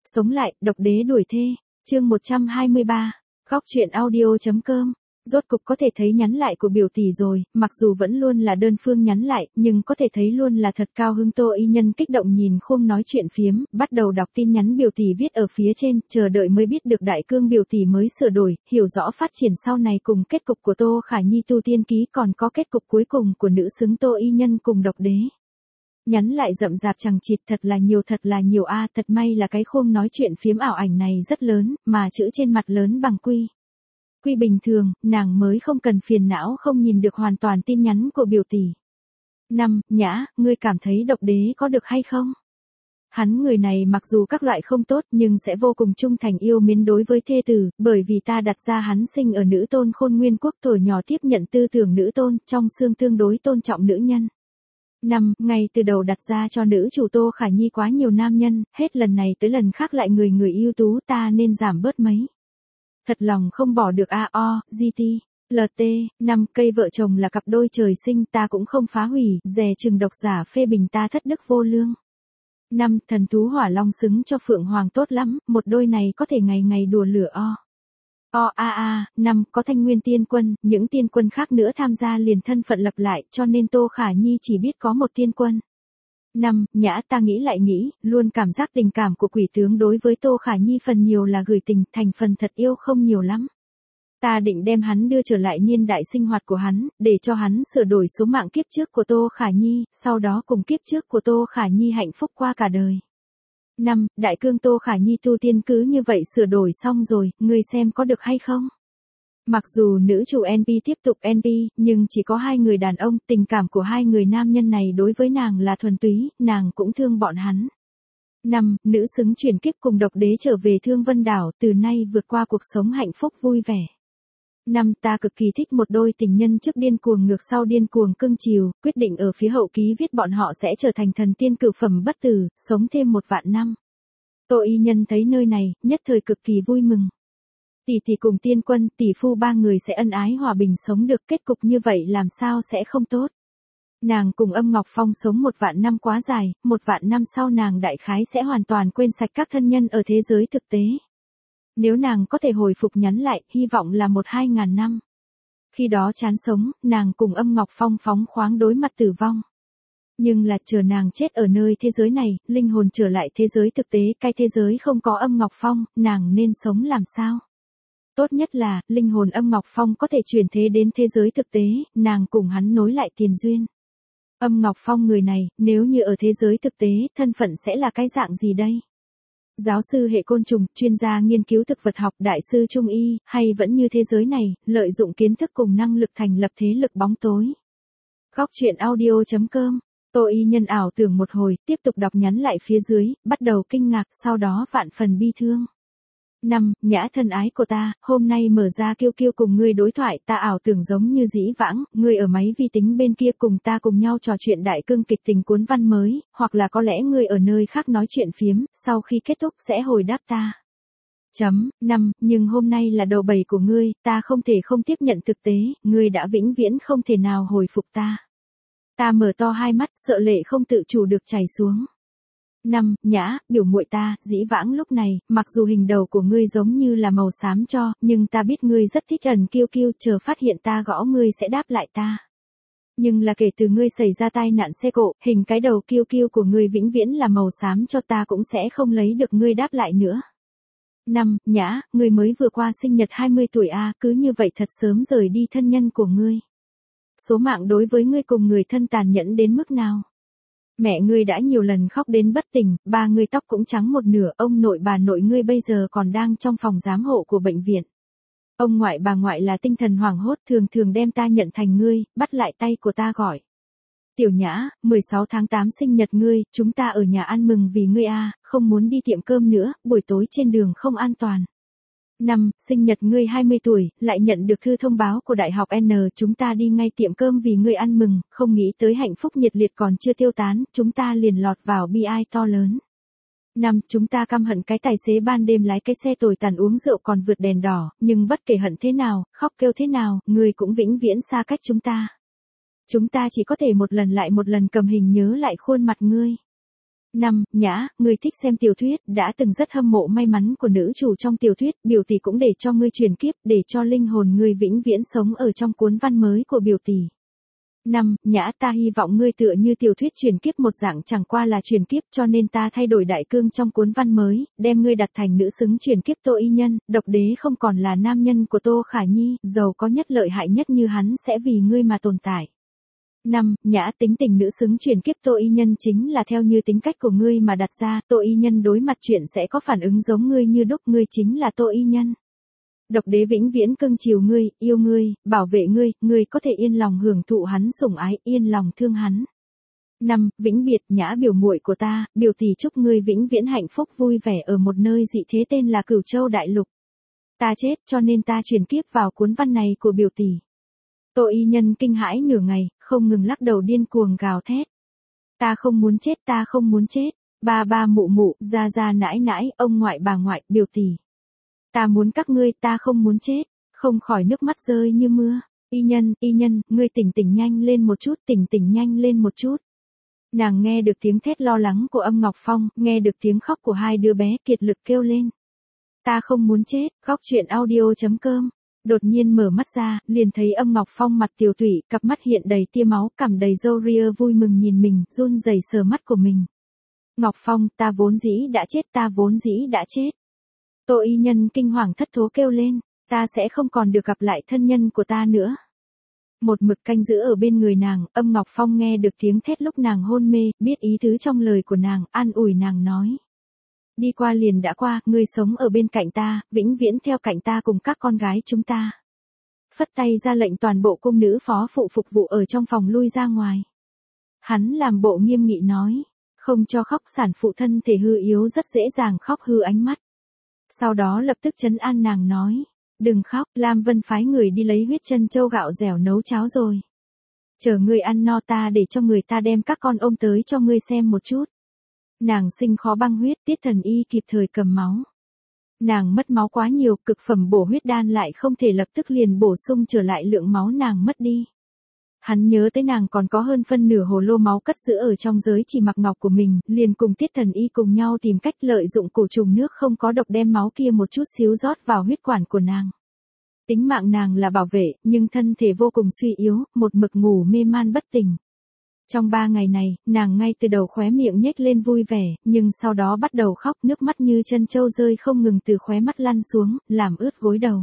Sống lại, độc đế đuổi thê. Chương 123. Góc truyện audio.com. Rốt cục có thể thấy nhắn lại của biểu tỷ rồi, mặc dù vẫn luôn là đơn phương nhắn lại, nhưng có thể thấy luôn là thật cao hứng. Tô Y Nhân kích động nhìn khung nói chuyện phiếm, bắt đầu đọc tin nhắn biểu tỷ viết ở phía trên, chờ đợi mới biết được đại cương biểu tỷ mới sửa đổi, hiểu rõ phát triển sau này cùng kết cục của Tô Khả Nhi tu tiên ký, còn có kết cục cuối cùng của nữ xứng Tô Y Nhân cùng độc đế. Nhắn lại rậm rạp chằng chịt, thật là nhiều a, thật may là cái khung nói chuyện phiếm ảo ảnh này rất lớn, mà chữ trên mặt lớn bằng quy bình thường, nàng mới không cần phiền não không nhìn được hoàn toàn tin nhắn của biểu tỷ. 5. Nhã, ngươi cảm thấy độc đế có được hay không? Hắn người này mặc dù các loại không tốt nhưng sẽ vô cùng trung thành yêu mến đối với thê tử, bởi vì ta đặt ra hắn sinh ở nữ tôn Khôn Nguyên Quốc, tuổi nhỏ tiếp nhận tư tưởng nữ tôn, trong xương tương đối tôn trọng nữ nhân. 5. Ngay từ đầu đặt ra cho nữ chủ Tô Khả Nhi quá nhiều nam nhân, hết lần này tới lần khác lại người ưu tú, ta nên giảm bớt mấy. Thật lòng không bỏ được GT, LT, 5. Cây vợ chồng là cặp đôi trời sinh, ta cũng không phá hủy, dè chừng độc giả phê bình ta thất đức vô lương. 5. Thần thú hỏa long xứng cho Phượng Hoàng tốt lắm, một đôi này có thể ngày ngày đùa lửa 5. Có Thanh Nguyên tiên quân, những tiên quân khác nữa tham gia liền thân phận lập lại, cho nên Tô Khả Nhi chỉ biết có một tiên quân. 5. Nhã, ta nghĩ lại nghĩ, luôn cảm giác tình cảm của quỷ tướng đối với Tô Khả Nhi phần nhiều là gửi tình, thành phần thật yêu không nhiều lắm. Ta định đem hắn đưa trở lại niên đại sinh hoạt của hắn, để cho hắn sửa đổi số mạng kiếp trước của Tô Khả Nhi, sau đó cùng kiếp trước của Tô Khả Nhi hạnh phúc qua cả đời. 5. Đại cương Tô Khả Nhi tu tiên cứ như vậy sửa đổi xong rồi, ngươi xem có được hay không? Mặc dù nữ chủ NP tiếp tục NP, nhưng chỉ có hai người đàn ông, tình cảm của hai người nam nhân này đối với nàng là thuần túy, nàng cũng thương bọn hắn. 5. Nữ xứng chuyển kiếp cùng độc đế trở về Thương Vân Đảo, từ nay vượt qua cuộc sống hạnh phúc vui vẻ. 5. Ta cực kỳ thích một đôi tình nhân trước điên cuồng ngược sau điên cuồng cưng chiều, quyết định ở phía hậu ký viết bọn họ sẽ trở thành thần tiên cửu phẩm bất tử, sống thêm 1 vạn năm. Tô Y Nhân thấy nơi này, nhất thời cực kỳ vui mừng. Tỷ tỷ cùng tiên quân, tỷ phu ba người sẽ ân ái hòa bình sống được, kết cục như vậy làm sao sẽ không tốt. Nàng cùng Âm Ngọc Phong sống 1 vạn năm quá dài, 1 vạn năm sau nàng đại khái sẽ hoàn toàn quên sạch các thân nhân ở thế giới thực tế. Nếu nàng có thể hồi phục nhắn lại, hy vọng là 1-2 ngàn năm. Khi đó chán sống, nàng cùng Âm Ngọc Phong phóng khoáng đối mặt tử vong. Nhưng là chờ nàng chết ở nơi thế giới này, linh hồn trở lại thế giới thực tế, cái thế giới không có Âm Ngọc Phong, nàng nên sống làm sao? Tốt nhất là, linh hồn Âm Ngọc Phong có thể chuyển thế đến thế giới thực tế, nàng cùng hắn nối lại tiền duyên. Âm Ngọc Phong người này, nếu như ở thế giới thực tế, thân phận sẽ là cái dạng gì đây? Giáo sư hệ côn trùng, chuyên gia nghiên cứu thực vật học, đại sư trung y, hay vẫn như thế giới này, lợi dụng kiến thức cùng năng lực thành lập thế lực bóng tối. Góc truyện audio.com. Tô Y Nhân ảo tưởng một hồi, tiếp tục đọc nhắn lại phía dưới, bắt đầu kinh ngạc, sau đó vạn phần bi thương. 5. Nhã thân ái của ta, hôm nay mở ra Kiêu Kiêu cùng ngươi đối thoại, ta ảo tưởng giống như dĩ vãng, ngươi ở máy vi tính bên kia cùng ta cùng nhau trò chuyện đại cương kịch tình cuốn văn mới, hoặc là có lẽ ngươi ở nơi khác nói chuyện phiếm, sau khi kết thúc sẽ hồi đáp ta. 5. Nhưng hôm nay là đầu bầy của ngươi, ta không thể không tiếp nhận thực tế, ngươi đã vĩnh viễn không thể nào hồi phục ta. Ta mở to hai mắt, sợ lệ không tự chủ được chảy xuống. 5. Nhã, biểu muội ta, dĩ vãng lúc này, mặc dù hình đầu của ngươi giống như là màu xám cho, nhưng ta biết ngươi rất thích ẩn Kiêu Kiêu, chờ phát hiện ta gõ ngươi sẽ đáp lại ta. Nhưng là kể từ ngươi xảy ra tai nạn xe cộ, hình cái đầu Kiêu Kiêu của ngươi vĩnh viễn là màu xám cho, ta cũng sẽ không lấy được ngươi đáp lại nữa. 5. Nhã, ngươi mới vừa qua sinh nhật 20 tuổi cứ như vậy thật sớm rời đi thân nhân của ngươi. Số mạng đối với ngươi cùng người thân tàn nhẫn đến mức nào? Mẹ ngươi đã nhiều lần khóc đến bất tỉnh, ba ngươi tóc cũng trắng một nửa, ông nội bà nội ngươi bây giờ còn đang trong phòng giám hộ của bệnh viện. Ông ngoại bà ngoại là tinh thần hoảng hốt, thường đem ta nhận thành ngươi, bắt lại tay của ta gọi. Tiểu Nhã, 16 tháng 8 sinh nhật ngươi, chúng ta ở nhà ăn mừng vì ngươi không muốn đi tiệm cơm nữa, buổi tối trên đường không an toàn. 5. Sinh nhật ngươi 20 tuổi, lại nhận được thư thông báo của Đại học N, chúng ta đi ngay tiệm cơm vì ngươi ăn mừng, không nghĩ tới hạnh phúc nhiệt liệt còn chưa tiêu tán, chúng ta liền lọt vào bi ai to lớn. 5. Chúng ta căm hận cái tài xế ban đêm lái cái xe tồi tàn uống rượu còn vượt đèn đỏ, nhưng bất kể hận thế nào, khóc kêu thế nào, ngươi cũng vĩnh viễn xa cách chúng ta. Chúng ta chỉ có thể một lần lại một lần cầm hình nhớ lại khuôn mặt ngươi. 5. Nhã, người thích xem tiểu thuyết, đã từng rất hâm mộ may mắn của nữ chủ trong tiểu thuyết, biểu tỷ cũng để cho ngươi chuyển kiếp, để cho linh hồn ngươi vĩnh viễn sống ở trong cuốn văn mới của biểu tỷ. 5. Nhã, ta hy vọng ngươi tựa như tiểu thuyết chuyển kiếp một dạng chẳng qua là chuyển kiếp, cho nên ta thay đổi đại cương trong cuốn văn mới, đem ngươi đặt thành nữ xứng chuyển kiếp Tô Y Nhân, độc đế không còn là nam nhân của Tô Khả Nhi, giàu có nhất lợi hại nhất như hắn sẽ vì ngươi mà tồn tại. 5. Nhã, tính tình nữ xứng chuyển kiếp Tô Y Nhân chính là theo như tính cách của ngươi mà đặt ra, Tô Y Nhân đối mặt chuyện sẽ có phản ứng giống ngươi như đúc, ngươi chính là Tô Y Nhân. Độc đế vĩnh viễn cưng chiều ngươi, yêu ngươi, bảo vệ ngươi, ngươi có thể yên lòng hưởng thụ hắn sủng ái, yên lòng thương hắn. 5. Vĩnh biệt, Nhã biểu muội của ta, biểu tỷ chúc ngươi vĩnh viễn hạnh phúc vui vẻ ở một nơi dị thế tên là Cửu Châu Đại Lục. Ta chết cho nên ta chuyển kiếp vào cuốn văn này của biểu tỷ. Tô Y Nhân kinh hãi nửa ngày, không ngừng lắc đầu điên cuồng gào thét. Ta không muốn chết, ta không muốn chết. Ba ba mụ mụ, gia gia nãi nãi, ông ngoại bà ngoại, biểu tỷ. Ta muốn các ngươi, ta không muốn chết. Không khỏi nước mắt rơi như mưa. Y Nhân, ngươi tỉnh tỉnh nhanh lên một chút, tỉnh tỉnh nhanh lên một chút. Nàng nghe được tiếng thét lo lắng của Âm Ngọc Phong, nghe được tiếng khóc của hai đứa bé kiệt lực kêu lên. Ta không muốn chết, khóc chuyện audio.com. Đột nhiên mở mắt ra, liền thấy Âm Ngọc Phong mặt tiều tụy, cặp mắt hiện đầy tia máu, cằm đầy râu ria vui mừng nhìn mình, run rẩy sờ mắt của mình. Ngọc Phong, ta vốn dĩ đã chết, ta vốn dĩ đã chết. Tô Y Nhân kinh hoàng thất thố kêu lên, ta sẽ không còn được gặp lại thân nhân của ta nữa. Một mực canh giữ ở bên người nàng, Âm Ngọc Phong nghe được tiếng thét lúc nàng hôn mê, biết ý tứ trong lời của nàng, an ủi nàng nói. Đi qua liền đã qua, ngươi sống ở bên cạnh ta, vĩnh viễn theo cạnh ta cùng các con gái chúng ta. Phất tay ra lệnh toàn bộ cung nữ phó phụ phục vụ ở trong phòng lui ra ngoài. Hắn làm bộ nghiêm nghị nói, không cho khóc, sản phụ thân thể hư yếu rất dễ dàng khóc hư ánh mắt. Sau đó lập tức trấn an nàng nói, đừng khóc, Lam Vân phái người đi lấy huyết chân châu gạo dẻo nấu cháo rồi. Chờ ngươi ăn no ta để cho người ta đem các con ôm tới cho ngươi xem một chút. Nàng sinh khó băng huyết, Tiết Thần Y kịp thời cầm máu. Nàng mất máu quá nhiều, cực phẩm bổ huyết đan lại không thể lập tức liền bổ sung trở lại lượng máu nàng mất đi. Hắn nhớ tới nàng còn có hơn phân nửa hồ lô máu cất giữ ở trong giới chỉ mặc ngọc của mình, liền cùng Tiết Thần Y cùng nhau tìm cách lợi dụng cổ trùng nước không có độc đem máu kia một chút xíu rót vào huyết quản của nàng. Tính mạng nàng là bảo vệ, nhưng thân thể vô cùng suy yếu, một mực ngủ mê man bất tỉnh. Trong 3 ngày này, nàng ngay từ đầu khóe miệng nhếch lên vui vẻ, nhưng sau đó bắt đầu khóc, nước mắt như chân trâu rơi không ngừng từ khóe mắt lăn xuống, làm ướt gối đầu.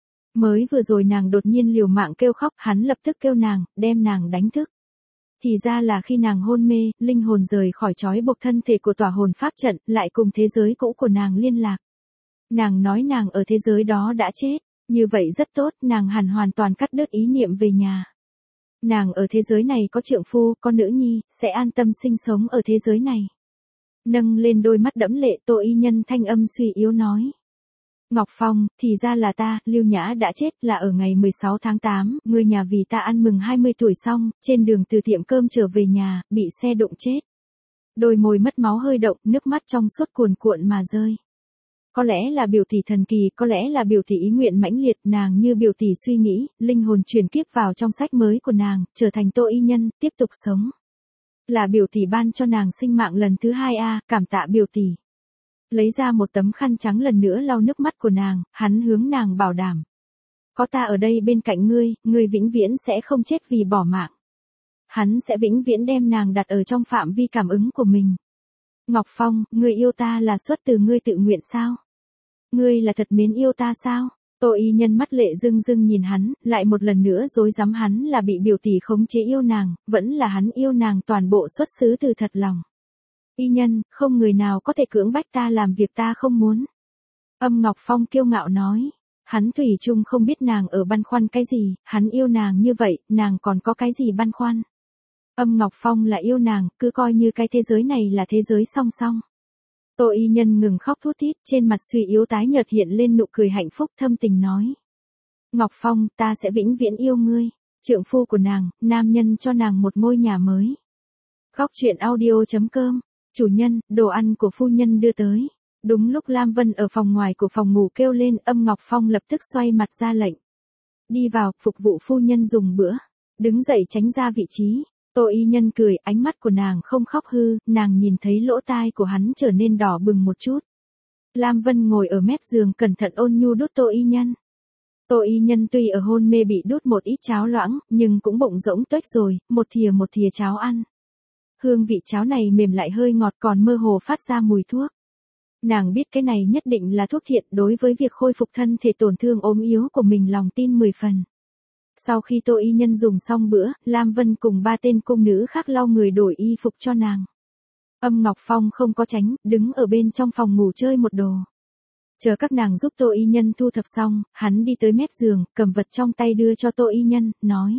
Mới vừa rồi nàng đột nhiên liều mạng kêu khóc, hắn lập tức kêu nàng, đem nàng đánh thức. Thì ra là khi nàng hôn mê, linh hồn rời khỏi trói buộc thân thể của tòa hồn pháp trận, lại cùng thế giới cũ của nàng liên lạc. Nàng nói nàng ở thế giới đó đã chết, như vậy rất tốt, nàng hẳn hoàn toàn cắt đứt ý niệm về nhà. Nàng ở thế giới này có trượng phu, có nữ nhi, sẽ an tâm sinh sống ở thế giới này. Nâng lên đôi mắt đẫm lệ, Tô Y Nhân thanh âm suy yếu nói. Ngọc Phong, thì ra là ta, Lưu Nhã đã chết là ở ngày 16 tháng 8, người nhà vì ta ăn mừng 20 tuổi xong, trên đường từ tiệm cơm trở về nhà, bị xe đụng chết. Đôi môi mất máu hơi động, nước mắt trong suốt cuồn cuộn mà rơi. Có lẽ là biểu tỷ thần kỳ, có lẽ là biểu tỷ ý nguyện mãnh liệt, nàng như biểu tỷ suy nghĩ, linh hồn chuyển kiếp vào trong sách mới của nàng, trở thành Tô Y Nhân, tiếp tục sống. Là biểu tỷ ban cho nàng sinh mạng lần thứ 2 a, cảm tạ biểu tỷ. Lấy ra một tấm khăn trắng lần nữa lau nước mắt của nàng, hắn hướng nàng bảo đảm. Có ta ở đây bên cạnh ngươi, ngươi vĩnh viễn sẽ không chết vì bỏ mạng. Hắn sẽ vĩnh viễn đem nàng đặt ở trong phạm vi cảm ứng của mình. Ngọc Phong, ngươi yêu ta là xuất từ ngươi tự nguyện sao? Ngươi là thật mến yêu ta sao? Tô Y Nhân mắt lệ rưng rưng nhìn hắn, lại một lần nữa dối dám hắn là bị biểu tỷ khống chế yêu nàng, vẫn là hắn yêu nàng toàn bộ xuất xứ từ thật lòng. Y Nhân, không người nào có thể cưỡng bách ta làm việc ta không muốn. Âm Ngọc Phong kiêu ngạo nói, hắn thủy chung không biết nàng ở băn khoăn cái gì, hắn yêu nàng như vậy, nàng còn có cái gì băn khoăn. Âm Ngọc Phong là yêu nàng, cứ coi như cái thế giới này là thế giới song song. Tô Y Nhân ngừng khóc thút thít, trên mặt suy yếu tái nhợt hiện lên nụ cười hạnh phúc thâm tình nói. Ngọc Phong, ta sẽ vĩnh viễn yêu ngươi. Trượng phu của nàng, nam nhân cho nàng một ngôi nhà mới. Góc truyện audio.com, chủ nhân, đồ ăn của phu nhân đưa tới. Đúng lúc Lam Vân ở phòng ngoài của phòng ngủ kêu lên, Âm Ngọc Phong lập tức xoay mặt ra lệnh. Đi vào, phục vụ phu nhân dùng bữa. Đứng dậy tránh ra vị trí. Tô y nhân cười, ánh mắt của nàng không khóc hư, nàng nhìn thấy lỗ tai của hắn trở nên đỏ bừng một chút. Lam Vân ngồi ở mép giường cẩn thận ôn nhu đút Tô y nhân. Tô y nhân tuy ở hôn mê bị đút một ít cháo loãng, nhưng cũng bụng rỗng tuếch rồi, một thìa cháo ăn. Hương vị cháo này mềm lại hơi ngọt còn mơ hồ phát ra mùi thuốc. Nàng biết cái này nhất định là thuốc thiện đối với việc khôi phục thân thể tổn thương ốm yếu của mình, lòng tin 10 phần. Sau khi Tô y nhân dùng xong bữa, Lam Vân cùng 3 tên cung nữ khác lau người đổi y phục cho nàng. Âm Ngọc Phong không có tránh, đứng ở bên trong phòng ngủ chơi một đồ. Chờ các nàng giúp Tô y nhân thu thập xong, hắn đi tới mép giường, cầm vật trong tay đưa cho Tô y nhân, nói.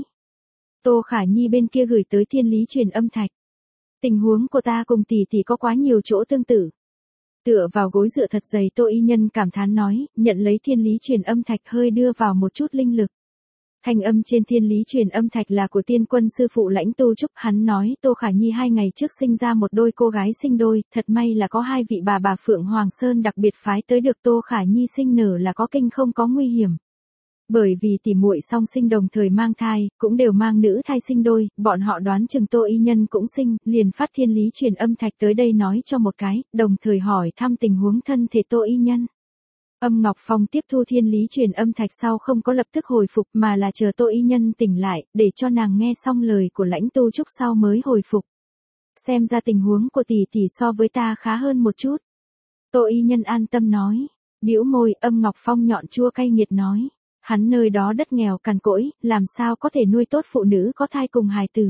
Tô Khả Nhi bên kia gửi tới thiên lý truyền âm thạch. Tình huống của ta cùng tỷ tỷ có quá nhiều chỗ tương tự. Tựa vào gối dựa thật dày, Tô y nhân cảm thán nói, nhận lấy thiên lý truyền âm thạch hơi đưa vào một chút linh lực. Thanh âm trên thiên lý truyền âm thạch là của tiên quân sư phụ Lãnh Tu Trúc, hắn nói Tô Khả Nhi 2 ngày trước sinh ra một đôi cô gái sinh đôi, thật may là có 2 vị bà Phượng Hoàng Sơn đặc biệt phái tới được Tô Khả Nhi sinh nở là có kinh không có nguy hiểm. Bởi vì tỉ muội song sinh đồng thời mang thai, cũng đều mang nữ thai sinh đôi, bọn họ đoán chừng Tô y nhân cũng sinh, liền phát thiên lý truyền âm thạch tới đây nói cho một cái, đồng thời hỏi thăm tình huống thân thể Tô y nhân. Âm Ngọc Phong tiếp thu thiên lý truyền âm thạch sau không có lập tức hồi phục mà là chờ Tô y nhân tỉnh lại, để cho nàng nghe xong lời của Lãnh Tu Trúc sau mới hồi phục. Xem ra tình huống của tỷ tỷ so với ta khá hơn một chút. Tô y nhân an tâm nói. Bĩu môi, Âm Ngọc Phong nhọn chua cay nghiệt nói. Hắn nơi đó đất nghèo cằn cỗi, làm sao có thể nuôi tốt phụ nữ có thai cùng hài tử.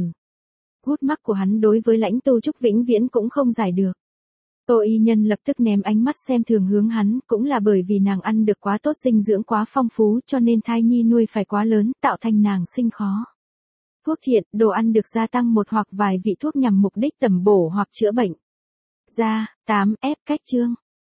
Gút mắc của hắn đối với Lãnh Tu Trúc vĩnh viễn cũng không giải được. Tô y nhân lập tức ném ánh mắt xem thường hướng hắn, cũng là bởi vì nàng ăn được quá tốt, dinh dưỡng quá phong phú cho nên thai nhi nuôi phải quá lớn, tạo thành nàng sinh khó. Thuốc thiện, đồ ăn được gia tăng một hoặc vài vị thuốc nhằm mục đích tẩm bổ hoặc chữa bệnh. Ra, 8F cách chương.